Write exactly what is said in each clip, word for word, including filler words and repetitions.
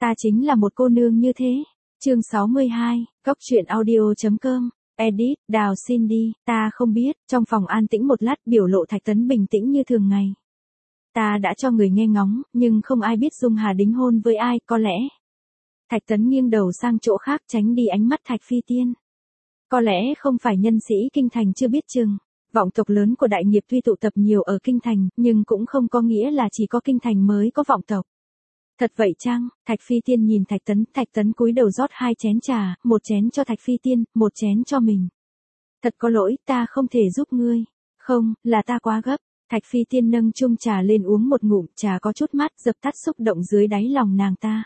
Ta chính là một cô nương như thế. Chương sáu mươi hai, Cốc truyện audio.com, edit, Đào Cindy, ta không biết, trong phòng an tĩnh một lát biểu lộ Thạch Tấn bình tĩnh như thường ngày. Ta đã cho người nghe ngóng, nhưng không ai biết Dung Hà đính hôn với ai, có lẽ. Thạch Tấn nghiêng đầu sang chỗ khác tránh đi ánh mắt Thạch Phi Tiên. Có lẽ không phải nhân sĩ kinh thành chưa biết chừng. Vọng tộc lớn của đại nghiệp tuy tụ tập nhiều ở kinh thành, nhưng cũng không có nghĩa là chỉ có kinh thành mới có vọng tộc. Thật vậy chăng? Thạch Phi Tiên nhìn Thạch Tấn, Thạch Tấn cúi đầu rót hai chén trà, một chén cho Thạch Phi Tiên, một chén cho mình. Thật có lỗi, ta không thể giúp ngươi. Không, là ta quá gấp. Thạch Phi Tiên nâng chung trà lên uống một ngụm, trà có chút mát, dập tắt xúc động dưới đáy lòng nàng ta.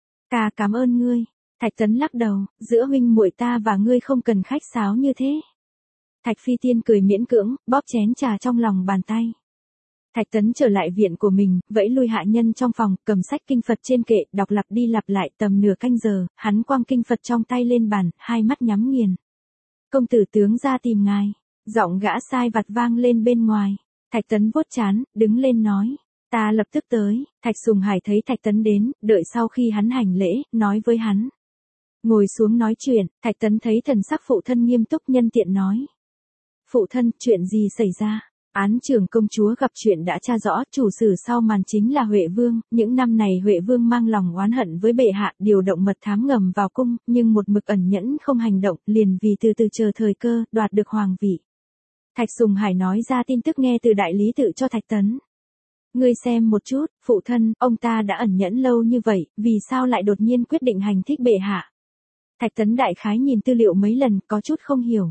Ta cảm ơn ngươi. Thạch Tấn lắc đầu, giữa huynh muội ta và ngươi không cần khách sáo như thế. Thạch Phi Tiên cười miễn cưỡng, bóp chén trà trong lòng bàn tay. Thạch Tấn trở lại viện của mình, vẫy lui hạ nhân trong phòng, cầm sách kinh Phật trên kệ, đọc lặp đi lặp lại tầm nửa canh giờ, hắn quăng kinh Phật trong tay lên bàn, hai mắt nhắm nghiền. Công tử tướng ra tìm ngài. Giọng gã sai vặt vang lên bên ngoài. Thạch Tấn vuốt trán, đứng lên nói. Ta lập tức tới. Thạch Sùng Hải thấy Thạch Tấn đến, đợi sau khi hắn hành lễ, nói với hắn. Ngồi xuống nói chuyện, Thạch Tấn thấy thần sắc phụ thân nghiêm túc nhân tiện nói. Phụ thân, chuyện gì xảy ra? Án trưởng công chúa gặp chuyện đã tra rõ, chủ sử sau màn chính là Huệ Vương, những năm này Huệ Vương mang lòng oán hận với bệ hạ, điều động mật thám ngầm vào cung, nhưng một mực ẩn nhẫn không hành động, liền vì từ từ chờ thời cơ, đoạt được hoàng vị. Thạch Sùng Hải nói ra tin tức nghe từ đại lý tự cho Thạch Tấn. Ngươi xem một chút, phụ thân, ông ta đã ẩn nhẫn lâu như vậy, vì sao lại đột nhiên quyết định hành thích bệ hạ? Thạch Tấn đại khái nhìn tư liệu mấy lần, có chút không hiểu.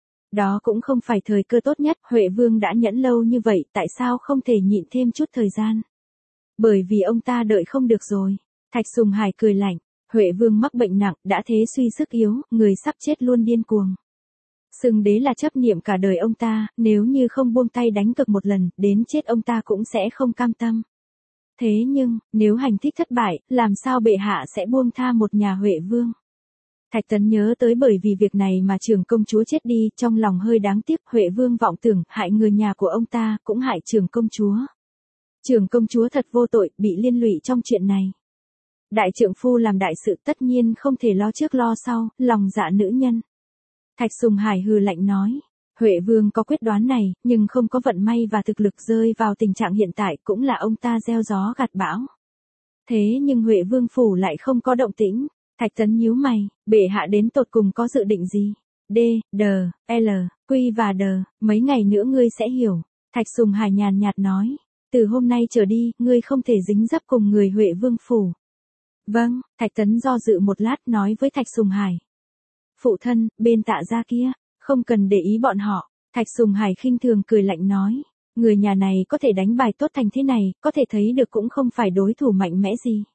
Đó cũng không phải thời cơ tốt nhất, Huệ Vương đã nhẫn lâu như vậy, tại sao không thể nhịn thêm chút thời gian? Bởi vì ông ta đợi không được rồi. Thạch Sùng Hải cười lạnh, Huệ Vương mắc bệnh nặng, đã thế suy sức yếu, người sắp chết luôn điên cuồng. Xưng đế là chấp niệm cả đời ông ta, nếu như không buông tay đánh cược một lần, đến chết ông ta cũng sẽ không cam tâm. Thế nhưng, nếu hành thích thất bại, làm sao bệ hạ sẽ buông tha một nhà Huệ Vương? Thạch Tấn nhớ tới bởi vì việc này mà trưởng công chúa chết đi, trong lòng hơi đáng tiếc, Huệ Vương vọng tưởng, hại người nhà của ông ta, cũng hại trưởng công chúa. Trưởng công chúa thật vô tội, bị liên lụy trong chuyện này. Đại trượng phu làm đại sự tất nhiên không thể lo trước lo sau, lòng dạ nữ nhân. Thạch Sùng Hải hừ lạnh nói, Huệ Vương có quyết đoán này, nhưng không có vận may và thực lực rơi vào tình trạng hiện tại, cũng là ông ta gieo gió gặt bão. Thế nhưng Huệ Vương phủ lại không có động tĩnh. Thạch Tấn nhíu mày, bệ hạ đến tột cùng có dự định gì? D, D, L, Q và D, mấy ngày nữa ngươi sẽ hiểu. Thạch Sùng Hải nhàn nhạt nói, từ hôm nay trở đi, ngươi không thể dính dấp cùng người Huệ Vương phủ. Vâng, Thạch Tấn do dự một lát nói với Thạch Sùng Hải. Phụ thân, bên Tạ gia kia, không cần để ý bọn họ. Thạch Sùng Hải khinh thường cười lạnh nói, người nhà này có thể đánh bài tốt thành thế này, có thể thấy được cũng không phải đối thủ mạnh mẽ gì.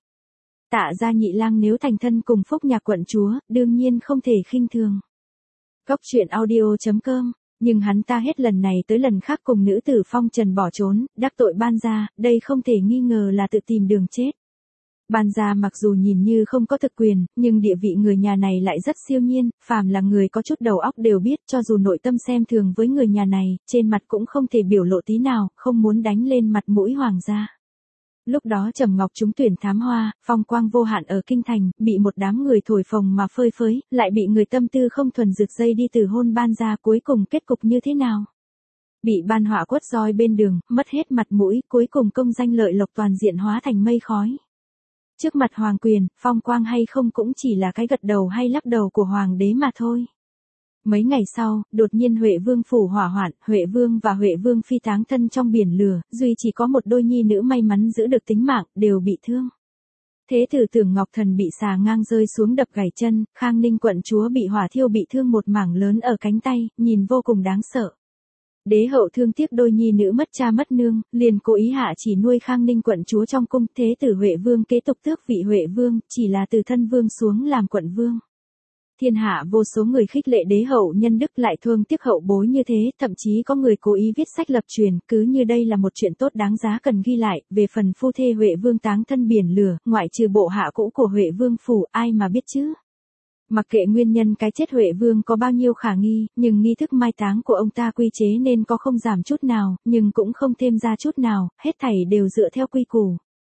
Tạ gia nhị lang nếu thành thân cùng Phúc nhà quận chúa, đương nhiên không thể khinh thường. Cốc truyện audio.com, nhưng hắn ta hết lần này tới lần khác cùng nữ tử phong trần bỏ trốn, đắc tội Ban gia, đây không thể nghi ngờ là tự tìm đường chết. Ban gia mặc dù nhìn như không có thực quyền, nhưng địa vị người nhà này lại rất siêu nhiên, phàm là người có chút đầu óc đều biết, cho dù nội tâm xem thường với người nhà này, trên mặt cũng không thể biểu lộ tí nào, không muốn đánh lên mặt mũi hoàng gia. Lúc đó Trầm Ngọc trúng tuyển thám hoa, phong quang vô hạn ở kinh thành, bị một đám người thổi phồng mà phơi phới, lại bị người tâm tư không thuần rực dây đi từ hôn Ban gia, cuối cùng kết cục như thế nào? Bị Ban họa quất roi bên đường, mất hết mặt mũi, cuối cùng công danh lợi lộc toàn diện hóa thành mây khói. Trước mặt hoàng quyền, phong quang hay không cũng chỉ là cái gật đầu hay lắc đầu của hoàng đế mà thôi. Mấy ngày sau, đột nhiên Huệ Vương phủ hỏa hoạn, Huệ Vương và Huệ Vương phi táng thân trong biển lửa, duy chỉ có một đôi nhi nữ may mắn giữ được tính mạng, đều bị thương. Thế tử Tưởng Ngọc Thần bị xà ngang rơi xuống đập gãy chân, Khang Ninh quận chúa bị hỏa thiêu bị thương một mảng lớn ở cánh tay, nhìn vô cùng đáng sợ. Đế hậu thương tiếc đôi nhi nữ mất cha mất nương, liền cố ý hạ chỉ nuôi Khang Ninh quận chúa trong cung, thế tử Huệ Vương kế tục tước vị Huệ Vương, chỉ là từ thân vương xuống làm quận vương. Thiên hạ vô số người khích lệ đế hậu nhân đức lại thương tiếc hậu bối như thế, thậm chí có người cố ý viết sách lập truyền, cứ như đây là một chuyện tốt đáng giá cần ghi lại. Về phần phu thê Huệ Vương táng thân biển lửa, ngoại trừ bộ hạ cũ của Huệ Vương phủ, ai mà biết chứ? Mặc kệ nguyên nhân cái chết Huệ Vương có bao nhiêu khả nghi, nhưng nghi thức mai táng của ông ta quy chế nên có không giảm chút nào, nhưng cũng không thêm ra chút nào, hết thảy đều dựa theo quy củ.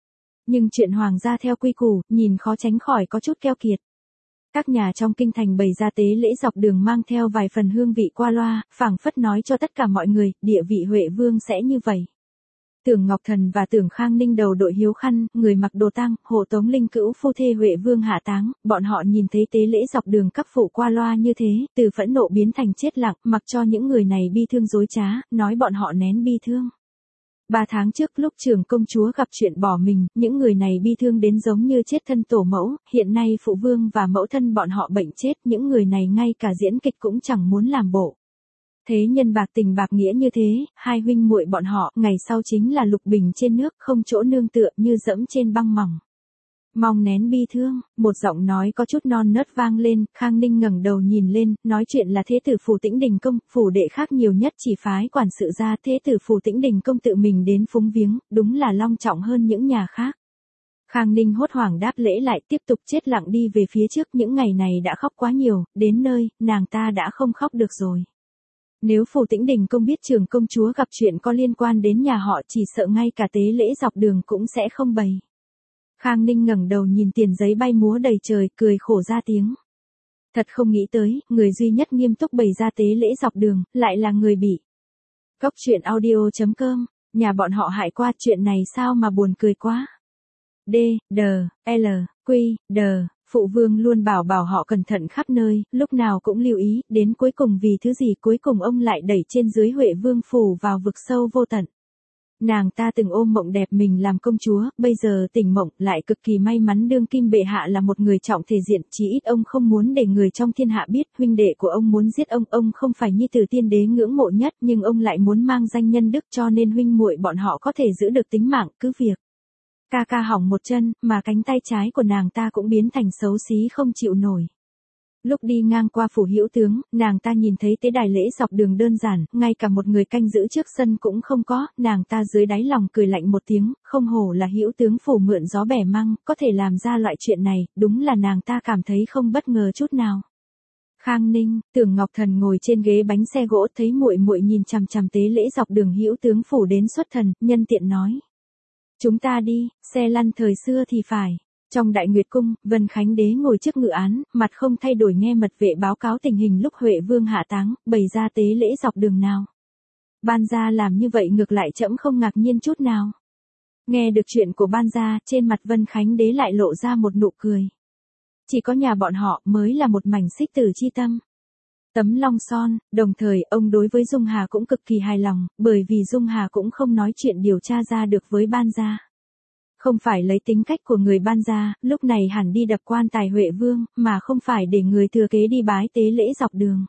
Nhưng chuyện hoàng gia theo quy củ, nhìn khó tránh khỏi có chút keo kiệt. Các nhà trong kinh thành bày ra tế lễ dọc đường mang theo vài phần hương vị qua loa, phảng phất nói cho tất cả mọi người, địa vị Huệ Vương sẽ như vậy. Tưởng Ngọc Thần và Tưởng Khang Ninh đầu đội hiếu khăn, người mặc đồ tang, hộ tống linh cữu phu thê Huệ Vương hạ táng, bọn họ nhìn thấy tế lễ dọc đường các phụ qua loa như thế, từ phẫn nộ biến thành chết lặng, mặc cho những người này bi thương dối trá, nói bọn họ nén bi thương. Ba tháng trước lúc trưởng công chúa gặp chuyện bỏ mình, những người này bi thương đến giống như chết thân tổ mẫu, hiện nay phụ vương và mẫu thân bọn họ bệnh chết, những người này ngay cả diễn kịch cũng chẳng muốn làm bộ. Thế nhân bạc tình bạc nghĩa như thế, hai huynh muội bọn họ, ngày sau chính là lục bình trên nước, không chỗ nương tựa như dẫm trên băng mỏng. Mong nén bi thương, một giọng nói có chút non nớt vang lên, Khang Ninh ngẩng đầu nhìn lên, nói chuyện là thế tử phủ Tĩnh Đình Công, phủ đệ khác nhiều nhất chỉ phái quản sự ra, thế tử phủ Tĩnh Đình Công tự mình đến phúng viếng, đúng là long trọng hơn những nhà khác. Khang Ninh hốt hoảng đáp lễ lại, tiếp tục chết lặng đi về phía trước, những ngày này đã khóc quá nhiều, đến nơi, nàng ta đã không khóc được rồi. Nếu phủ Tĩnh Đình Công biết trưởng công chúa gặp chuyện có liên quan đến nhà họ, chỉ sợ ngay cả tế lễ dọc đường cũng sẽ không bày. Khang Ninh ngẩng đầu nhìn tiền giấy bay múa đầy trời, cười khổ ra tiếng. Thật không nghĩ tới, người duy nhất nghiêm túc bày ra tế lễ dọc đường, lại là người bị. Cốc truyện audio chấm com, nhà bọn họ hại qua, chuyện này sao mà buồn cười quá. D, D, L, Q, D, phụ vương luôn bảo bảo họ cẩn thận khắp nơi, lúc nào cũng lưu ý, đến cuối cùng vì thứ gì cuối cùng ông lại đẩy trên dưới Huệ Vương phủ vào vực sâu vô tận. Nàng ta từng ôm mộng đẹp mình làm công chúa, bây giờ tỉnh mộng, lại cực kỳ may mắn đương kim bệ hạ là một người trọng thể diện, chí ít ông không muốn để người trong thiên hạ biết, huynh đệ của ông muốn giết ông, ông không phải nhi tử tiên đế ngưỡng mộ nhất, nhưng ông lại muốn mang danh nhân đức cho nên huynh muội bọn họ có thể giữ được tính mạng, cứ việc. Ca ca hỏng một chân, mà cánh tay trái của nàng ta cũng biến thành xấu xí không chịu nổi. Lúc đi ngang qua phủ Hữu tướng, nàng ta nhìn thấy tế đài lễ dọc đường đơn giản, ngay cả một người canh giữ trước sân cũng không có, nàng ta dưới đáy lòng cười lạnh một tiếng, không hổ là Hữu tướng phủ mượn gió bẻ măng, có thể làm ra loại chuyện này, đúng là nàng ta cảm thấy không bất ngờ chút nào. Khang Ninh, Tưởng Ngọc Thần ngồi trên ghế bánh xe gỗ, thấy muội muội nhìn chằm chằm tế lễ dọc đường Hữu tướng phủ đến xuất thần, nhân tiện nói: "Chúng ta đi, xe lăn thời xưa thì phải." Trong Đại Nguyệt cung, Vân Khánh đế ngồi trước ngự án, mặt không thay đổi nghe mật vệ báo cáo tình hình lúc Huệ Vương hạ táng, bày ra tế lễ dọc đường nào. Ban gia làm như vậy ngược lại trẫm không ngạc nhiên chút nào. Nghe được chuyện của ban gia, trên mặt Vân Khánh đế lại lộ ra một nụ cười. Chỉ có nhà bọn họ mới là một mảnh xích tử chi tâm. Tấm long son, đồng thời ông đối với Dung Hà cũng cực kỳ hài lòng, bởi vì Dung Hà cũng không nói chuyện điều tra ra được với ban gia. Không phải lấy tính cách của người ban gia, lúc này hẳn đi đập quan tài Huệ Vương, mà không phải để người thừa kế đi bái tế lễ dọc đường.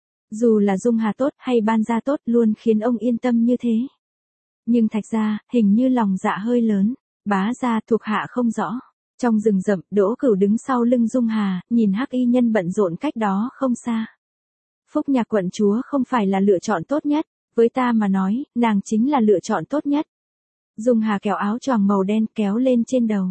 Dù là Dung Hà tốt hay ban gia tốt luôn khiến ông yên tâm như thế. Nhưng Thạch gia, hình như lòng dạ hơi lớn, bá gia thuộc hạ không rõ. Trong rừng rậm, Đỗ Cửu đứng sau lưng Dung Hà, nhìn Hắc Y nhân bận rộn cách đó không xa. Phúc Nhạc quận chúa không phải là lựa chọn tốt nhất, với ta mà nói, nàng chính là lựa chọn tốt nhất. Dung Hà kéo áo choàng màu đen kéo lên trên đầu.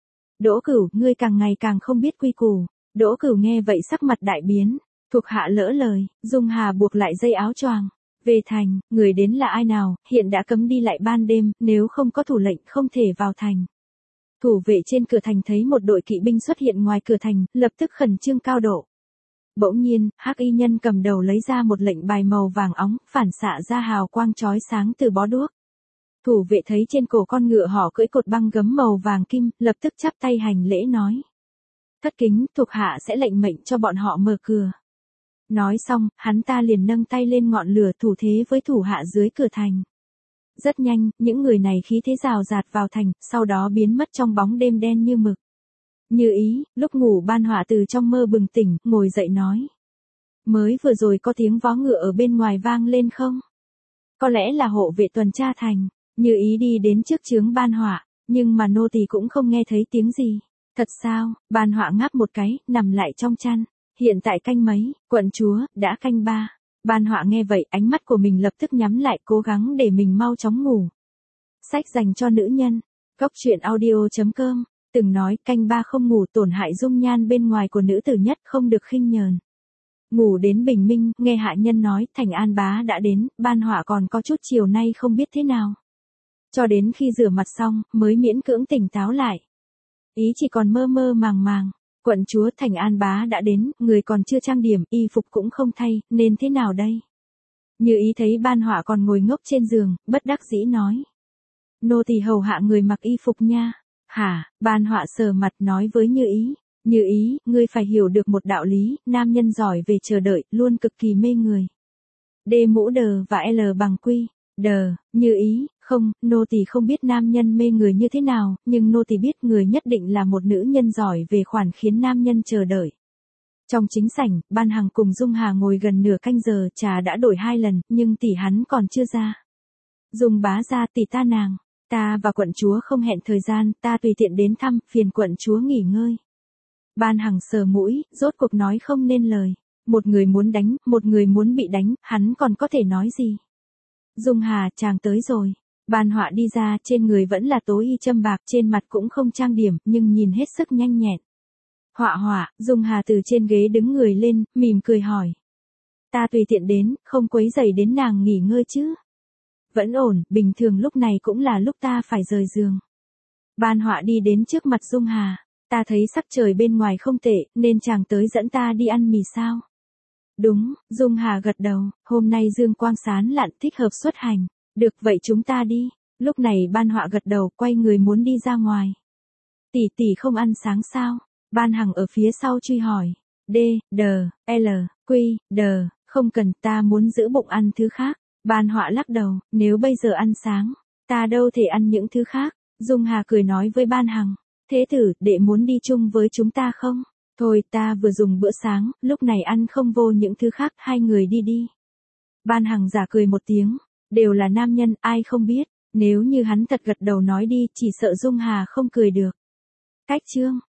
Đỗ Cửu, ngươi càng ngày càng không biết quy củ. Đỗ Cửu nghe vậy sắc mặt đại biến, thuộc hạ lỡ lời, Dung Hà buộc lại dây áo choàng. Về thành, người đến là ai nào, hiện đã cấm đi lại ban đêm, nếu không có thủ lệnh không thể vào thành. Thủ vệ trên cửa thành thấy một đội kỵ binh xuất hiện ngoài cửa thành, lập tức khẩn trương cao độ. Bỗng nhiên, Hắc Y nhân cầm đầu lấy ra một lệnh bài màu vàng óng, phản xạ ra hào quang chói sáng từ bó đuốc. Thủ vệ thấy trên cổ con ngựa họ cưỡi cột băng gấm màu vàng kim, lập tức chắp tay hành lễ nói: "Thất kính, thuộc hạ sẽ lệnh mệnh cho bọn họ mở cửa." Nói xong, hắn ta liền nâng tay lên ngọn lửa thủ thế với thủ hạ dưới cửa thành. Rất nhanh, những người này khí thế rào rạt vào thành, sau đó biến mất trong bóng đêm đen như mực. Như ý, lúc ngủ Ban Họa từ trong mơ bừng tỉnh, ngồi dậy nói: "Mới vừa rồi có tiếng vó ngựa ở bên ngoài vang lên không? Có lẽ là hộ vệ tuần tra thành." Như ý đi đến trước chướng Ban Họa, nhưng mà nô tỳ cũng không nghe thấy tiếng gì. Thật sao? Ban Họa ngáp một cái, nằm lại trong chăn. Hiện tại canh mấy, quận chúa, đã canh ba. Ban Họa nghe vậy, ánh mắt của mình lập tức nhắm lại, cố gắng để mình mau chóng ngủ. Sách dành cho nữ nhân. Cốc truyện audio chấm com, từng nói canh ba không ngủ tổn hại dung nhan bên ngoài của nữ tử nhất, không được khinh nhờn. Ngủ đến bình minh, nghe hạ nhân nói, Thành An bá đã đến, Ban Họa còn có chút chiều nay không biết thế nào. Cho đến khi rửa mặt xong, mới miễn cưỡng tỉnh táo lại. Ý chỉ còn mơ mơ màng màng. Quận chúa Thành An Bá đã đến, người còn chưa trang điểm, y phục cũng không thay, nên thế nào đây? Như Ý thấy Ban Họa còn ngồi ngốc trên giường, bất đắc dĩ nói. Nô tỳ hầu hạ người mặc y phục nha. Hả? Ban Họa sờ mặt nói với Như Ý. Như Ý, ngươi phải hiểu được một đạo lý, nam nhân giỏi về chờ đợi, luôn cực kỳ mê người. D mũ đờ và L bằng quy. Đờ, Như Ý, không, nô tỳ không biết nam nhân mê người như thế nào, nhưng nô tỳ biết người nhất định là một nữ nhân giỏi về khoản khiến nam nhân chờ đợi. Trong chính sảnh, Ban Hằng cùng Dung Hà ngồi gần nửa canh giờ, trà đã đổi hai lần, nhưng tỷ hắn còn chưa ra. Dung bá ra, tỷ ta nàng, ta và quận chúa không hẹn thời gian, ta tùy tiện đến thăm, phiền quận chúa nghỉ ngơi. Ban Hằng sờ mũi, rốt cuộc nói không nên lời. Một người muốn đánh, một người muốn bị đánh, hắn còn có thể nói gì? Dung Hà, chàng tới rồi. Ban Họa đi ra, trên người vẫn là tố y châm bạc, trên mặt cũng không trang điểm, nhưng nhìn hết sức nhanh nhẹn. Họa Họa, Dung Hà từ trên ghế đứng người lên, mỉm cười hỏi. Ta tùy tiện đến, không quấy rầy đến nàng nghỉ ngơi chứ? Vẫn ổn, bình thường lúc này cũng là lúc ta phải rời giường. Ban Họa đi đến trước mặt Dung Hà. Ta thấy sắc trời bên ngoài không tệ, nên chàng tới dẫn ta đi ăn mì sao? Đúng, Dung Hà gật đầu, hôm nay dương quang sáng lạn, thích hợp xuất hành. Được, vậy chúng ta đi. Lúc này Ban Họa gật đầu, quay người muốn đi ra ngoài. Tỷ tỷ không ăn sáng sao? Ban Hằng ở phía sau truy hỏi. D, D, L, Q, D, không cần, ta muốn giữ bụng ăn thứ khác. Ban Họa lắc đầu, nếu bây giờ ăn sáng, ta đâu thể ăn những thứ khác. Dung Hà cười nói với Ban Hằng. Thế tử, đệ muốn đi chung với chúng ta không? Thôi, ta vừa dùng bữa sáng, lúc này ăn không vô những thứ khác, hai người đi đi. Ban Hằng giả cười một tiếng, đều là nam nhân, ai không biết, nếu như hắn thật gật đầu nói đi, chỉ sợ Dung Hà không cười được. Cách chương